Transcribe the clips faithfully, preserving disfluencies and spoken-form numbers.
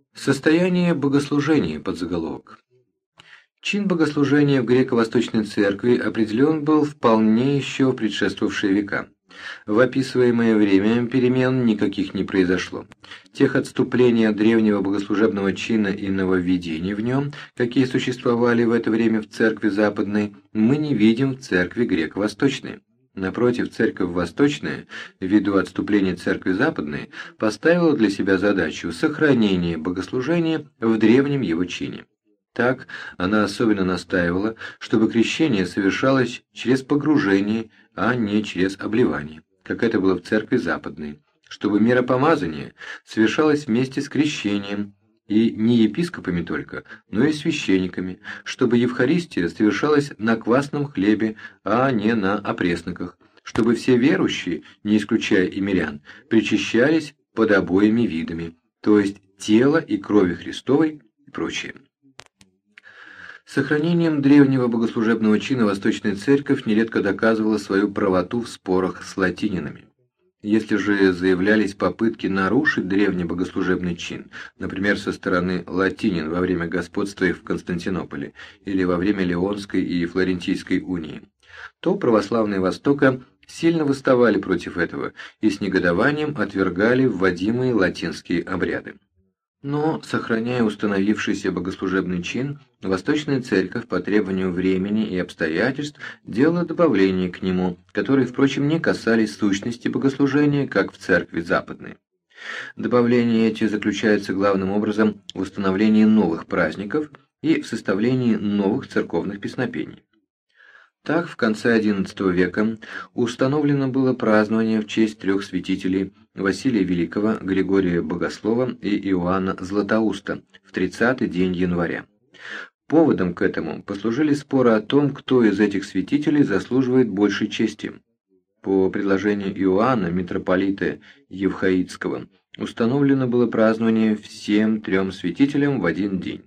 Состояние богослужения, подзаголовок. Чин богослужения в греко-восточной церкви определен был вполне еще в предшествовавшие века. В описываемое время перемен никаких не произошло. Тех отступлений от древнего богослужебного чина и нововведений в нем, какие существовали в это время в церкви западной, мы не видим в церкви греко-восточной. Напротив, церковь восточная, ввиду отступления церкви западной, поставила для себя задачу сохранения богослужения в древнем его чине. Так, она особенно настаивала, чтобы крещение совершалось через погружение, а не через обливание, как это было в церкви западной, чтобы миропомазание совершалось вместе с крещением, и не епископами только, но и священниками, чтобы Евхаристия совершалась на квасном хлебе, а не на опресноках, чтобы все верующие, не исключая и мирян, причащались под обоими видами, то есть тела и крови Христовой и прочее. Сохранением древнего богослужебного чина Восточная Церковь нередко доказывала свою правоту в спорах с латининами. Если же заявлялись попытки нарушить древний богослужебный чин, например, со стороны латинин во время господства их в Константинополе или во время Леонской и Флорентийской унии, то православные Востока сильно восставали против этого и с негодованием отвергали вводимые латинские обряды. Но, сохраняя установившийся богослужебный чин, Восточная Церковь по требованию времени и обстоятельств делала добавления к нему, которые, впрочем, не касались сущности богослужения, как в Церкви Западной. Добавления эти заключаются главным образом в установлении новых праздников и в составлении новых церковных песнопений. Так, в конце одиннадцатого века установлено было празднование в честь трех святителей Василия Великого, Григория Богослова и Иоанна Златоуста в тридцатый день января. Поводом к этому послужили споры о том, кто из этих святителей заслуживает большей чести. По предложению Иоанна, митрополита Евхаидского, установлено было празднование всем трем святителям в один день.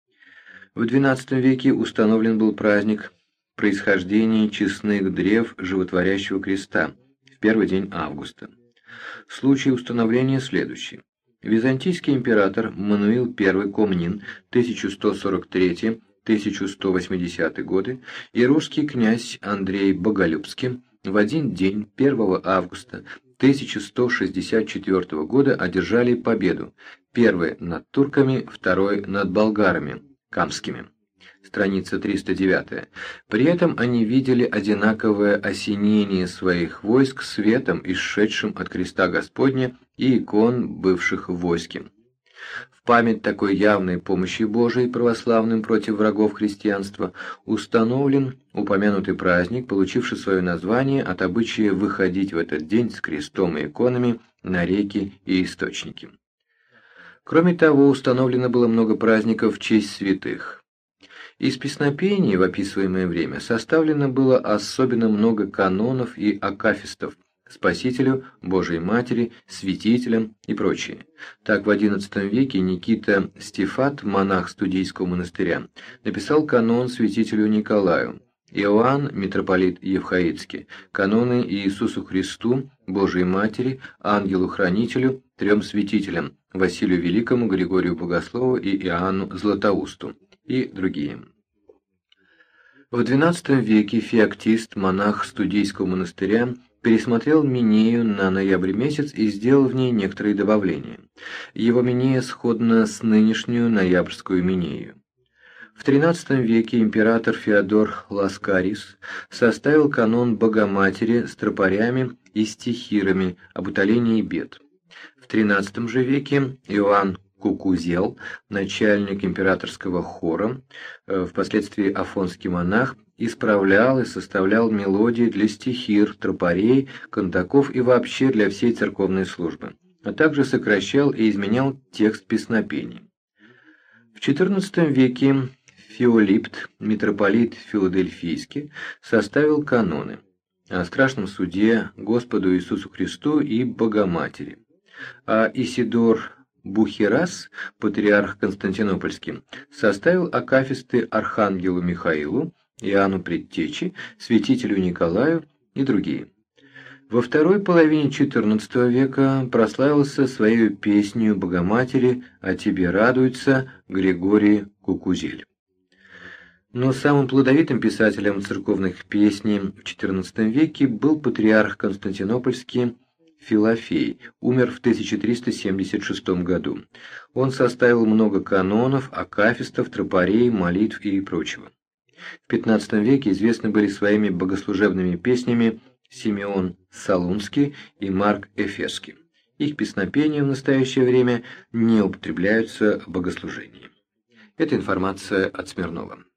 В двенадцатом веке установлен был праздник происхождения честных древ животворящего креста в первый день августа. Случай установления следующий. Византийский император Мануил I Комнин тысяча сто сорок третий — тысяча сто восьмидесятый годы и русский князь Андрей Боголюбский в один день первого августа тысяча сто шестьдесят четвёртого года одержали победу, первый над турками, второй над болгарами, камскими. Страница триста девять. При этом они видели одинаковое осенение своих войск светом, исшедшим от креста Господня и икон, бывших в войске. В память такой явной помощи Божией православным против врагов христианства установлен упомянутый праздник, получивший свое название от обычая выходить в этот день с крестом и иконами на реки и источники. Кроме того, установлено было много праздников в честь святых. Из песнопений в описываемое время составлено было особенно много канонов и акафистов Спасителю, Божией Матери, святителям и прочее. Так в одиннадцатом веке Никита Стефат, монах Студийского монастыря, написал канон святителю Николаю, Иоанн, митрополит Евхаидский, каноны Иисусу Христу, Божией Матери, Ангелу-Хранителю, трем святителям, Василию Великому, Григорию Богослову и Иоанну Златоусту и другие. В двенадцатом веке феоктист, монах Студийского монастыря, пересмотрел Минею на ноябрь месяц и сделал в ней некоторые добавления. Его Минея сходна с нынешнюю ноябрьскую Минею. В тринадцатом веке император Феодор Ласкарис составил канон Богоматери с тропарями и стихирами об утолении бед. В тринадцатом же веке Иоанн Кукузел, начальник императорского хора, впоследствии афонский монах, исправлял и составлял мелодии для стихир, тропарей, кантаков и вообще для всей церковной службы, а также сокращал и изменял текст песнопений. В четырнадцатом веке Феолипт, митрополит Филадельфийский, составил каноны о страшном суде Господу Иисусу Христу и Богоматери, а Исидор Бухерас, патриарх Константинопольский, составил акафисты архангелу Михаилу, Иоанну Предтечи, святителю Николаю и другие. Во второй половине четырнадцатого века прославился своей песней Богоматери «О тебе радуется» Григорий Кукузель. Но самым плодовитым писателем церковных песней в четырнадцатом веке был патриарх Константинопольский Филофей, умер в тысяча триста семьдесят шестом году. Он составил много канонов, акафистов, тропарей, молитв и прочего. В пятнадцатом веке известны были своими богослужебными песнями Симеон Салунский и Марк Эфесский. Их песнопения в настоящее время не употребляются в богослужении. Это информация от Смирнова.